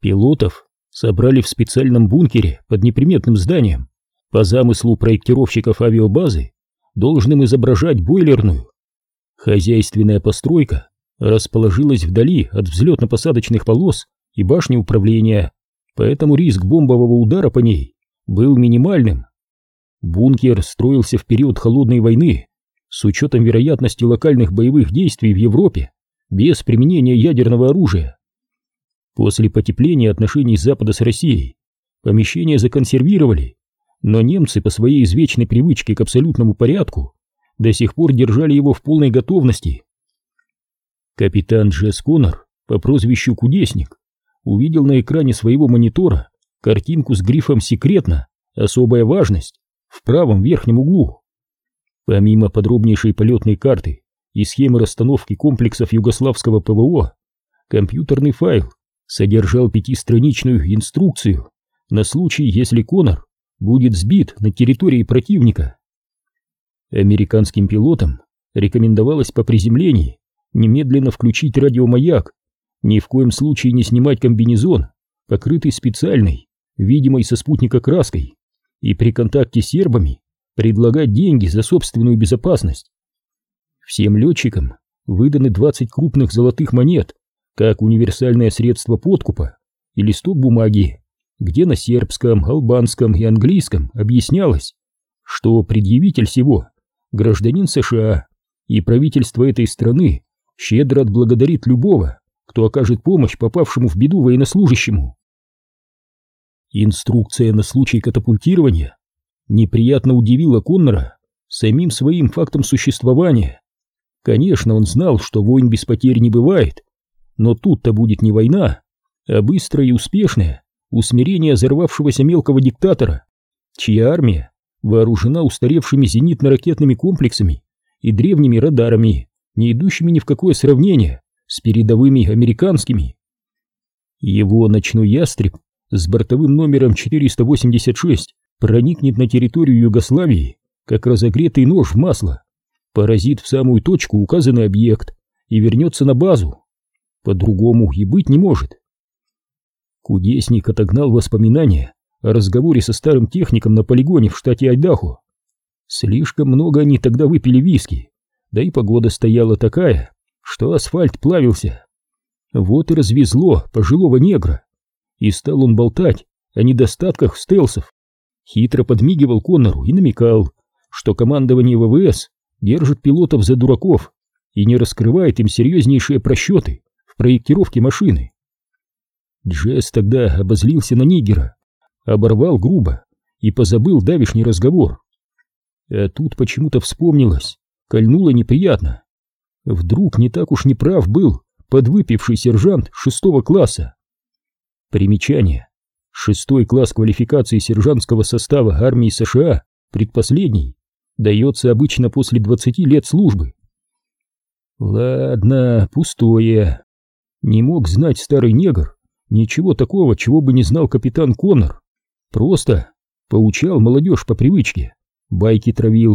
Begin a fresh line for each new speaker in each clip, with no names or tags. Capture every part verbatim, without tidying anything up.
Пилотов собрали в специальном бункере под неприметным зданием, по замыслу проектировщиков авиабазы, должным изображать бойлерную. Хозяйственная постройка расположилась вдали от взлетно-посадочных полос и башни управления, поэтому риск бомбового удара по ней был минимальным. Бункер строился в период холодной войны с учетом вероятности локальных боевых действий в Европе без применения ядерного оружия. После потепления отношений Запада с Россией помещение законсервировали, но немцы по своей извечной привычке к абсолютному порядку до сих пор держали его в полной готовности. Капитан Джесс Коннор по прозвищу Кудесник увидел на экране своего монитора картинку с грифом «Секретно. Особая важность» в правом верхнем углу. Помимо подробнейшей полетной карты и схемы расстановки комплексов югославского ПВО, компьютерный файл содержал пятистраничную инструкцию на случай, если Коннор будет сбит на территории противника. Американским пилотам рекомендовалось по приземлении немедленно включить радиомаяк, ни в коем случае не снимать комбинезон, покрытый специальной, видимой со спутника краской, и при контакте с сербами предлагать деньги за собственную безопасность. Всем летчикам выданы двадцать крупных золотых монет, как универсальное средство подкупа, и листок бумаги, где на сербском, албанском и английском объяснялось, что предъявитель сего гражданин США, и правительство этой страны щедро отблагодарит любого, кто окажет помощь попавшему в беду военнослужащему. Инструкция на случай катапультирования неприятно удивила Коннора самим своим фактом существования. Конечно, он знал, что войн без потерь не бывает, но тут-то будет не война, а быстрое и успешное усмирение взорвавшегося мелкого диктатора, чья армия вооружена устаревшими зенитно-ракетными комплексами и древними радарами, не идущими ни в какое сравнение с передовыми американскими. Его ночной ястреб с бортовым номером четыреста восемьдесят шесть проникнет на территорию Югославии, как разогретый нож в масло, поразит в самую точку указанный объект и вернется на базу. По-другому и быть не может. Кудесник отогнал воспоминания о разговоре со старым техником на полигоне в штате Айдахо. Слишком много они тогда выпили виски, да и погода стояла такая, что асфальт плавился. Вот и развезло пожилого негра, и стал он болтать о недостатках стелсов, хитро подмигивал Коннору и намекал, что командование ВВС держит пилотов за дураков и не раскрывает им серьезнейшие просчеты в проектировке машины. Джесс тогда обозлился на нигера, оборвал грубо и позабыл давишний разговор. А тут почему-то вспомнилось, кольнуло неприятно. Вдруг не так уж неправ был подвыпивший сержант шестого класса. Примечание. Шестой класс квалификации сержантского состава армии США, предпоследний, дается обычно после двадцати лет службы. Ладно, пустое. Не мог знать старый негр ничего такого, чего бы не знал капитан Коннор. Просто поучал молодежь по привычке, байки травил.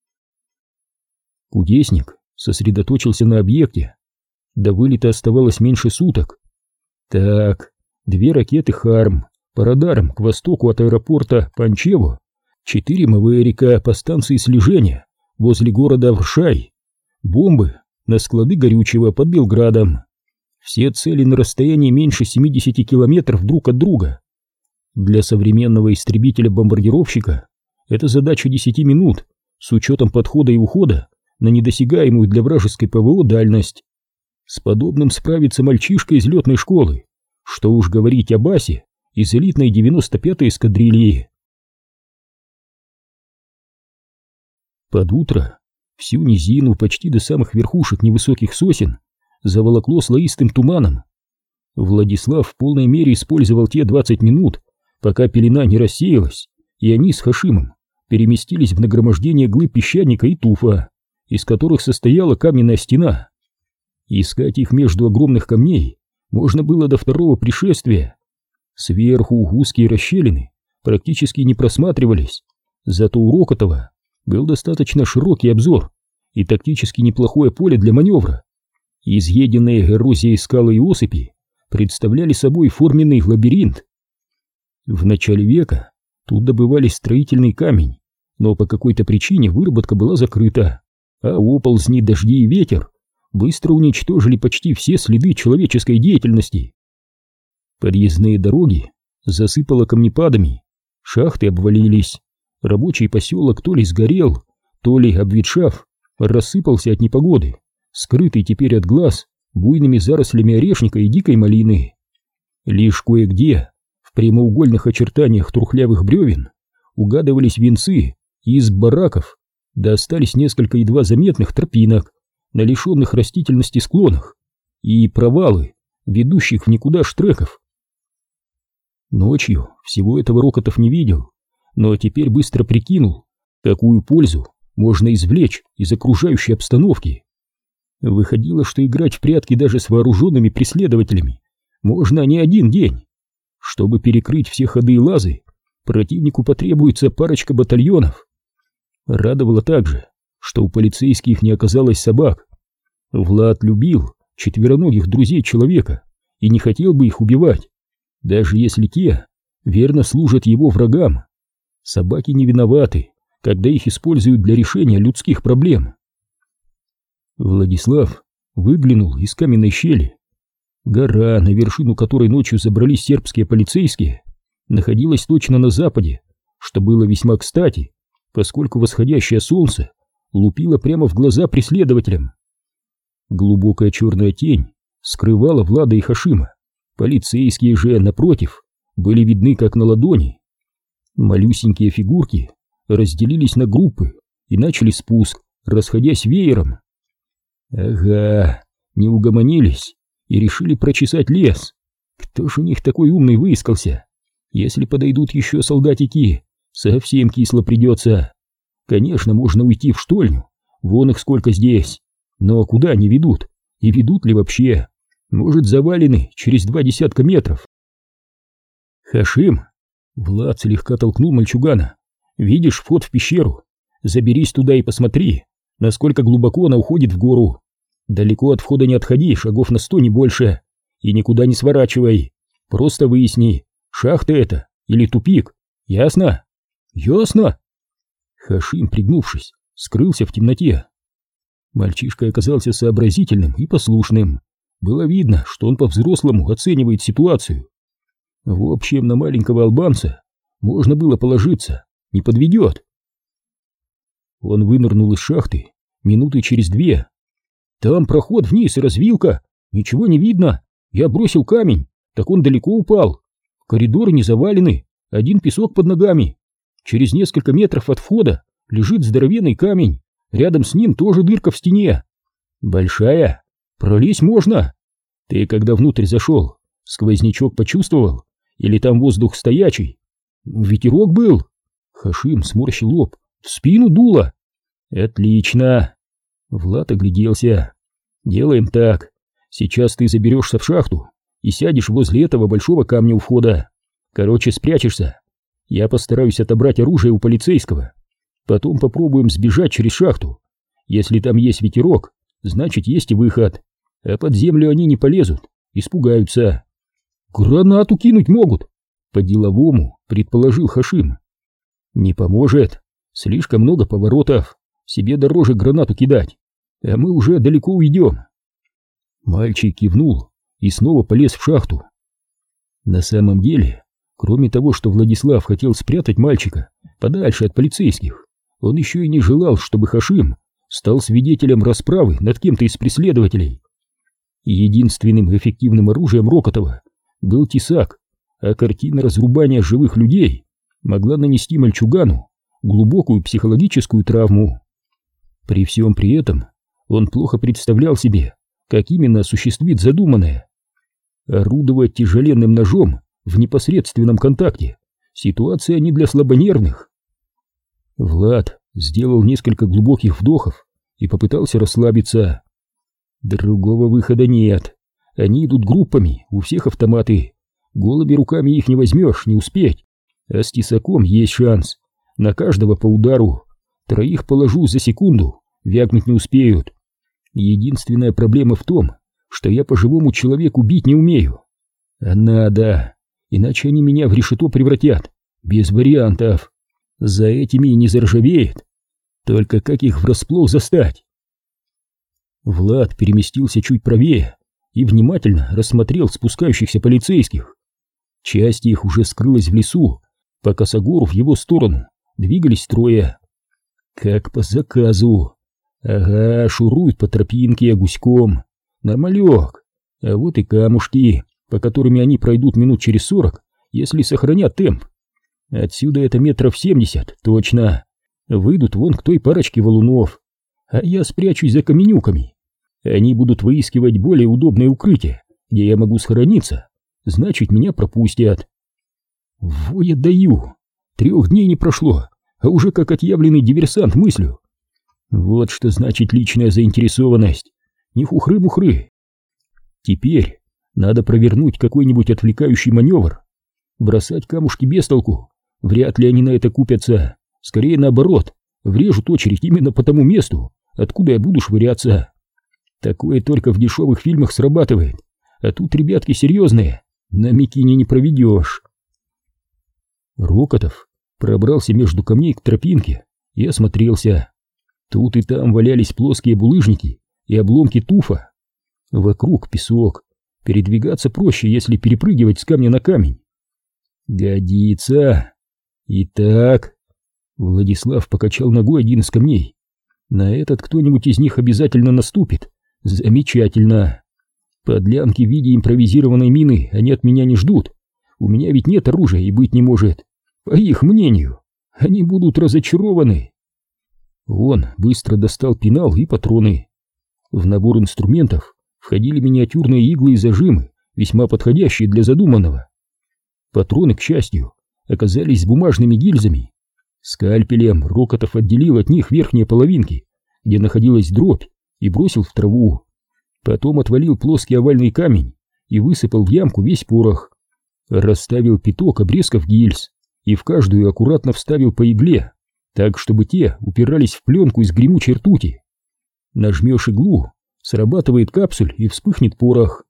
Кудесник сосредоточился на объекте. До вылета оставалось меньше суток. Так, две ракеты «Харм» по радарам к востоку от аэропорта Панчево, четыре МВРика по станции слежения возле города Вршай, бомбы на склады горючего под Белградом. Все цели на расстоянии меньше семидесяти километров друг от друга. Для современного истребителя-бомбардировщика это задача десяти минут с учетом подхода и ухода на недосягаемую для вражеской ПВО дальность. С подобным справится мальчишка из летной школы, что уж говорить об асе из элитной девяносто пятой эскадрильи. Под утро всю низину почти до самых верхушек невысоких сосен заволокло слоистым туманом. Владислав в полной мере использовал те двадцать минут, пока пелена не рассеялась, и они с Хашимом переместились в нагромождение глыб песчаника и туфа, из которых состояла каменная стена. Искать их между огромных камней можно было до второго пришествия. Сверху узкие расщелины практически не просматривались, зато у Рокотова был достаточно широкий обзор и тактически неплохое поле для маневра. Изъеденные эрозией скалы и осыпи представляли собой форменный лабиринт. В начале века тут добывали строительный камень, но по какой-то причине выработка была закрыта, а оползни, дожди и ветер быстро уничтожили почти все следы человеческой деятельности. Подъездные дороги засыпало камнепадами, шахты обвалились, рабочий поселок то ли сгорел, то ли, обветшав, рассыпался от непогоды, скрытый теперь от глаз буйными зарослями орешника и дикой малины. Лишь кое-где, в прямоугольных очертаниях трухлявых бревен, угадывались венцы из бараков, да остались несколько едва заметных тропинок на лишенных растительности склонах и провалы, ведущих в никуда штреков. Ночью всего этого Рокотов не видел, но теперь быстро прикинул, какую пользу можно извлечь из окружающей обстановки. Выходило, что играть в прятки даже с вооруженными преследователями можно не один день. Чтобы перекрыть все ходы и лазы, противнику потребуется парочка батальонов. Радовало также, что у полицейских не оказалось собак. Влад любил четвероногих друзей человека и не хотел бы их убивать, даже если те верно служат его врагам. Собаки не виноваты, когда их используют для решения людских проблем. Владислав выглянул из каменной щели. Гора, на вершину которой ночью забрались сербские полицейские, находилась точно на западе, что было весьма кстати, поскольку восходящее солнце лупило прямо в глаза преследователям. Глубокая черная тень скрывала Влада и Хашима, полицейские же, напротив, были видны как на ладони. Малюсенькие фигурки разделились на группы и начали спуск, расходясь веером. Ага, не угомонились и решили прочесать лес. Кто ж у них такой умный выискался? Если подойдут еще солдатики, совсем кисло придется. Конечно, можно уйти в штольню, вон их сколько здесь. Но куда они ведут? И ведут ли вообще? Может, завалены через два десятка метров. Хашим, Влад слегка толкнул мальчугана. Видишь вход в пещеру? Заберись туда и посмотри, насколько глубоко она уходит в гору. Далеко от входа не отходи, шагов на сто, не больше. И никуда не сворачивай. Просто выясни, шахта это или тупик. Ясно? Ясно. Хашим, пригнувшись, скрылся в темноте. Мальчишка оказался сообразительным и послушным. Было видно, что он по-взрослому оценивает ситуацию. В общем, на маленького албанца можно было положиться, не подведет. Он вынырнул из шахты минуты через две. Там проход вниз и развилка, ничего не видно. Я бросил камень, так он далеко упал. Коридоры не завалены, один песок под ногами. Через несколько метров от входа лежит здоровенный камень, рядом с ним тоже дырка в стене. Большая, пролезть можно. Ты когда внутрь зашел, сквознячок почувствовал? Или там воздух стоячий? Ветерок был. Хашим сморщил лоб, в спину дуло. Отлично. Влад огляделся. Делаем так. Сейчас ты заберешься в шахту и сядешь возле этого большого камня у входа. Короче, спрячешься. Я постараюсь отобрать оружие у полицейского. Потом попробуем сбежать через шахту. Если там есть ветерок, значит есть и выход. А под землю они не полезут, испугаются. Гранату кинуть могут, по-деловому предположил Хашим. Не поможет, слишком много поворотов. Себе дороже гранату кидать, а мы уже далеко уйдем. Мальчик кивнул и снова полез в шахту. На самом деле, кроме того, что Владислав хотел спрятать мальчика подальше от полицейских, он еще и не желал, чтобы Хашим стал свидетелем расправы над кем-то из преследователей. Единственным эффективным оружием Рокотова был тесак, а картина разрубания живых людей могла нанести мальчугану глубокую психологическую травму. При всем при этом он плохо представлял себе, как именно осуществит задуманное. Орудовать тяжеленным ножом в непосредственном контакте — ситуация не для слабонервных. Влад сделал несколько глубоких вдохов и попытался расслабиться. Другого выхода нет. Они идут группами, у всех автоматы. Голыми руками их не возьмешь, не успеть. А с тесаком есть шанс. На каждого по удару. Троих положу за секунду, вякнуть не успеют. Единственная проблема в том, что я по живому человеку бить не умею. А надо, иначе они меня в решето превратят. Без вариантов. За этими и не заржавеет. Только как их врасплох застать? Влад переместился чуть правее и внимательно рассмотрел спускающихся полицейских. Часть их уже скрылась в лесу, по косогору в его сторону двигались трое. Как по заказу. Ага, шуруют по тропинке гуськом. Нормалек. А вот и камушки, по которым они пройдут минут через сорок, если сохранят темп. Отсюда это метров семьдесят, точно. Выйдут вон к той парочке валунов, а я спрячусь за каменюками. Они будут выискивать более удобное укрытие, где я могу схорониться, значит, меня пропустят. Во я даю. Трех дней не прошло, а уже как отъявленный диверсант мыслю. Вот что значит личная заинтересованность. Не хухры-мухры. Теперь надо провернуть какой-нибудь отвлекающий маневр. Бросать камушки без толку. Вряд ли они на это купятся. Скорее наоборот, врежут очередь именно по тому месту, откуда я буду швыряться. Такое только в дешевых фильмах срабатывает. А тут ребятки серьезные. На Микине не проведешь. Рокотов пробрался между камней к тропинке и осмотрелся. Тут и там валялись плоские булыжники и обломки туфа. Вокруг песок. Передвигаться проще, если перепрыгивать с камня на камень. Годится. Итак, Владислав покачал ногой один из камней. На этот кто-нибудь из них обязательно наступит. Замечательно. Подлянки в виде импровизированной мины они от меня не ждут. У меня ведь нет оружия и быть не может. По их мнению, они будут разочарованы. Он быстро достал пенал и патроны. В набор инструментов входили миниатюрные иглы и зажимы, весьма подходящие для задуманного. Патроны, к счастью, оказались с бумажными гильзами. Скальпелем Рокотов отделил от них верхние половинки, где находилась дробь, и бросил в траву. Потом отвалил плоский овальный камень и высыпал в ямку весь порох. Расставил пяток обрезков гильз и в каждую аккуратно вставил по игле, так, чтобы те упирались в пленку из гремучей ртути. Нажмешь иглу, срабатывает капсуль и вспыхнет порох.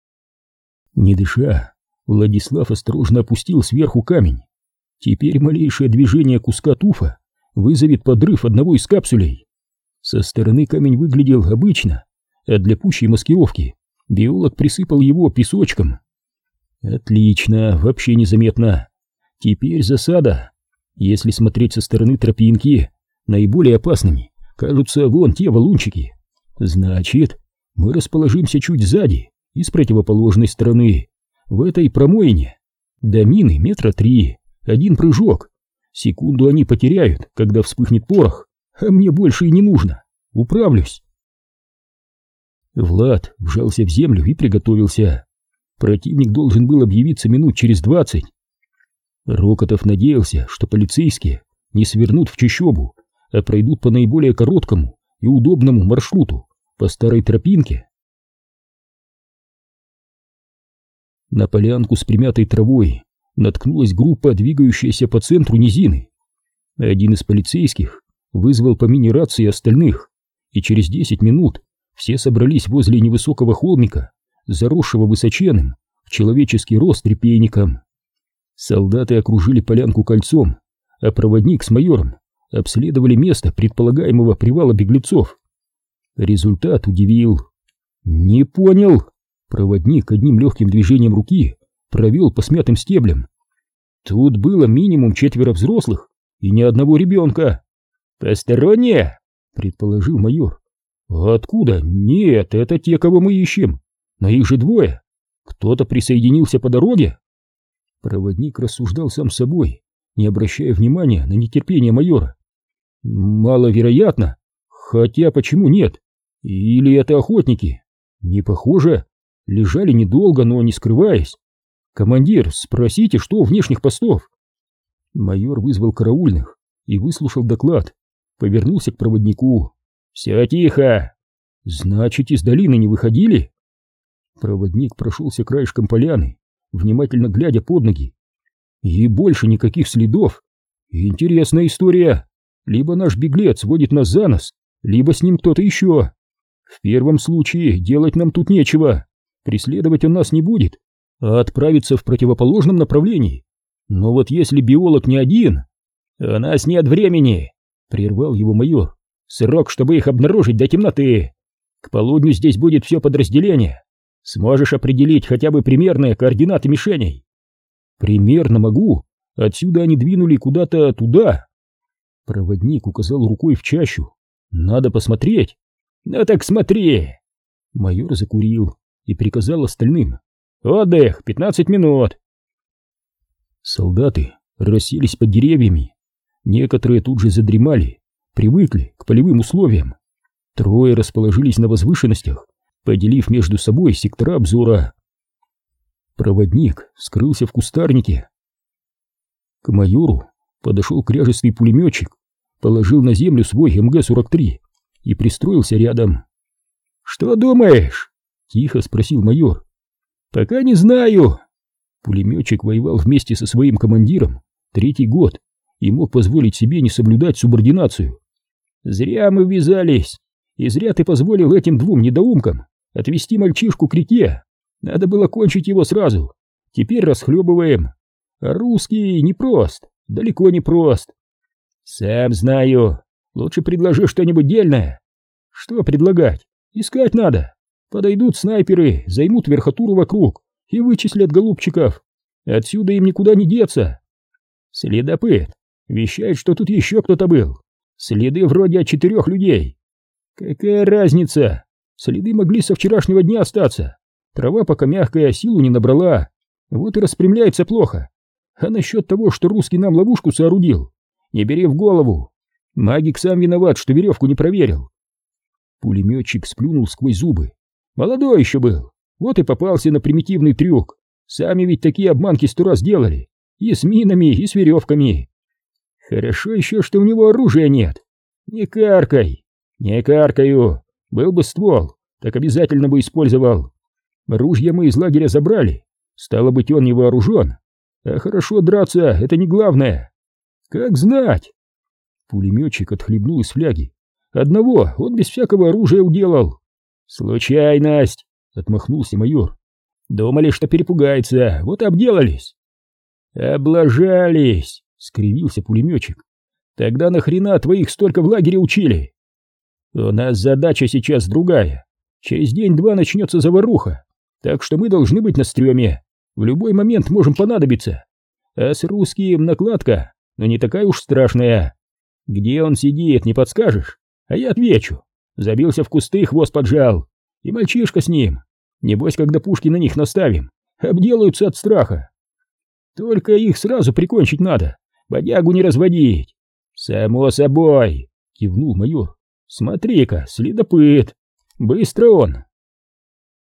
Не дыша, Владислав осторожно опустил сверху камень. Теперь малейшее движение куска туфа вызовет подрыв одного из капсулей. Со стороны камень выглядел обычно, а для пущей маскировки биолог присыпал его песочком. Отлично, вообще незаметно. Теперь засада. Если смотреть со стороны тропинки, наиболее опасными кажутся вон те валунчики. Значит, мы расположимся чуть сзади и с противоположной стороны, в этой промоине. До мины метра три, один прыжок. Секунду они потеряют, когда вспыхнет порох, а мне больше и не нужно. Управлюсь. Влад вжался в землю и приготовился. Противник должен был объявиться минут через двадцать. Рокотов надеялся, что полицейские не свернут в чащобу, а пройдут по наиболее короткому и удобному маршруту, по старой тропинке. На полянку с примятой травой наткнулась группа, двигающаяся по центру низины. Один из полицейских вызвал по мини-рации остальных, и через десять минут все собрались возле невысокого холмика, заросшего высоченным в человеческий рост репейником. Солдаты окружили полянку кольцом, а проводник с майором обследовали место предполагаемого привала беглецов. Результат удивил. «Не понял!» Проводник одним легким движением руки провел по смятым стеблям. «Тут было минимум четверо взрослых и ни одного ребенка». «Посторонние?» — предположил майор. «Откуда? Нет, это те, кого мы ищем. Но их же двое. Кто-то присоединился по дороге?» Проводник рассуждал сам с собой, не обращая внимания на нетерпение майора. «Маловероятно. Хотя почему нет? Или это охотники? Не похоже. Лежали недолго, но не скрываясь. Командир, спросите, что у внешних постов?» Майор вызвал караульных и выслушал доклад. Повернулся к проводнику. «Все тихо. Значит, из долины не выходили?» Проводник прошелся краешком поляны, внимательно глядя под ноги. «И больше никаких следов. Интересная история. Либо наш беглец водит нас за нос, либо с ним кто-то еще. В первом случае делать нам тут нечего. Преследовать он нас не будет. а отправиться в противоположном направлении. Но вот если биолог не один... «У нас нет времени!» — прервал его майор. «Срок, чтобы их обнаружить до темноты. К полудню здесь будет все подразделение. Сможешь определить хотя бы примерные координаты мишеней?» «Примерно могу. Отсюда они двинули куда-то туда». Проводник указал рукой в чащу. «Надо посмотреть». «Ну так смотри!» Майор закурил и приказал остальным: «Отдых, пятнадцать минут!» Солдаты расселись под деревьями. Некоторые тут же задремали, привыкли к полевым условиям. Трое расположились на возвышенностях, поделив между собой сектора обзора. Проводник скрылся в кустарнике. К майору подошел кряжестый пулеметчик, положил на землю свой эм гэ сорок три и пристроился рядом. «Что думаешь?» — тихо спросил майор. «Пока не знаю». Пулеметчик воевал вместе со своим командиром третий год и мог позволить себе не соблюдать субординацию. «Зря мы ввязались, и зря ты позволил этим двум недоумкам отвезти мальчишку к реке. Надо было кончить его сразу. Теперь расхлебываем. А русский непрост, далеко не прост». «Сам знаю. Лучше предложи что-нибудь дельное». «Что предлагать? Искать надо. Подойдут снайперы, займут верхотуру вокруг и вычислят голубчиков. Отсюда им никуда не деться». «Следопыт вещает, что тут еще кто-то был. Следы вроде от четырех людей». «Какая разница? Следы могли со вчерашнего дня остаться. Трава пока мягкая, силу не набрала. Вот и распрямляется плохо. А насчет того, что русский нам ловушку соорудил, не бери в голову. Магик сам виноват, что веревку не проверил». Пулеметчик сплюнул сквозь зубы. «Молодой еще был. Вот и попался на примитивный трюк. Сами ведь такие обманки сто раз делали. И с минами, и с веревками. Хорошо еще, что у него оружия нет. Не каркай». «Не каркаю. Был бы ствол, так обязательно бы использовал. Ружья мы из лагеря забрали. Стало быть, он не вооружен. А хорошо драться — это не главное. Как знать?» Пулеметчик отхлебнул из фляги. «Одного он без всякого оружия уделал». «Случайность», — отмахнулся майор. «Думали, что перепугается, вот и обделались». «Облажались», — скривился пулеметчик. «Тогда нахрена твоих столько в лагере учили?» «У нас задача сейчас другая. Через день-два начнется заваруха, так что мы должны быть на стреме. В любой момент можем понадобиться. А с русским накладка, но не такая уж страшная. Где он сидит, не подскажешь? А я отвечу. Забился в кусты, хвост поджал. И мальчишка с ним. Небось, когда пушки на них наставим, обделаются от страха. Только их сразу прикончить надо, бодягу не разводить». «Само собой», — кивнул майор. «Смотри-ка, следопыт. Быстро он.